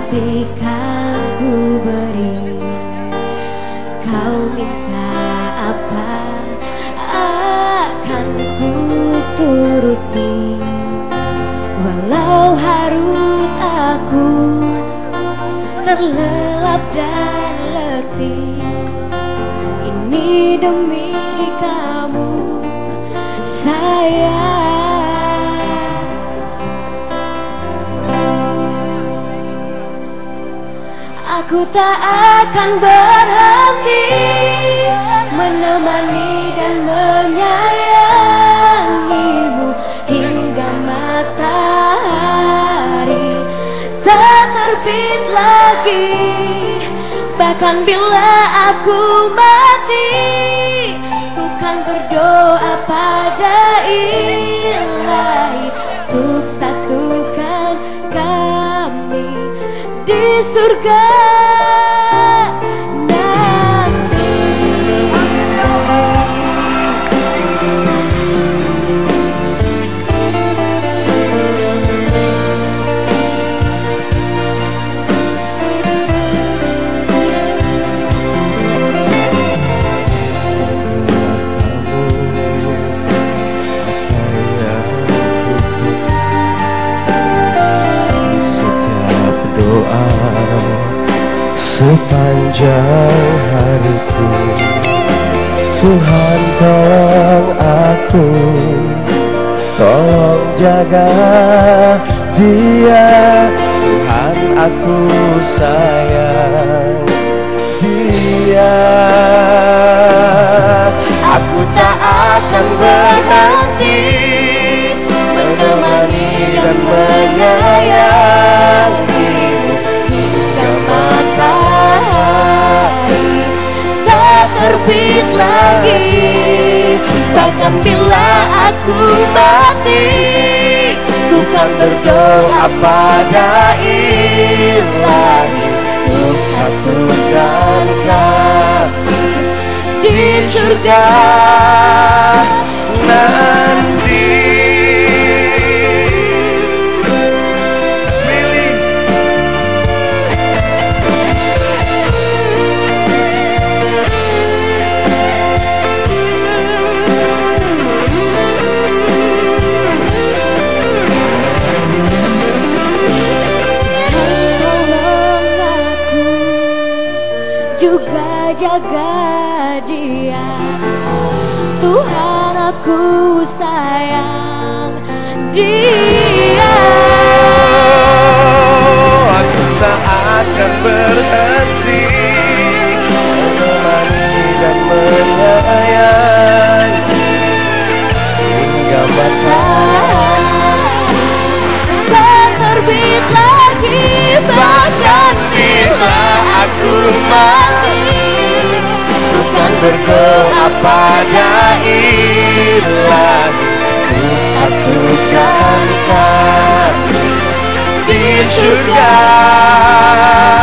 pastikan ku beri. Kau minta apa akan ku turuti, walau harus aku terlelap dan letih. Ini demi kamu sayang. Aku tak akan berhenti menemani dan menyayangimu hingga matahari tak terbit lagi. Bahkan bila aku mati, ku kan berdoa pada Ilahi untuk satukan kami di surga nanti. Sepanjang hariku, Tuhan tolong aku, tolong jaga dia. Tuhan, aku sayang dia. Aku tak akan berhenti menemani dan menyayangimu hingga matahari tak terbit lagi. Bahkan bila aku mati, ku kan berdoa pada Ilahi untuk satukan kami di surga nanti. Juga jaga dia. Tuhan, aku sayang dia. Aku tak akan berhenti menemani dan menyayangi hingga matahari tak terbit lagi. Bahkan bila aku mati, bukan berdoa pada Ilahi untuk satukan kami di surga.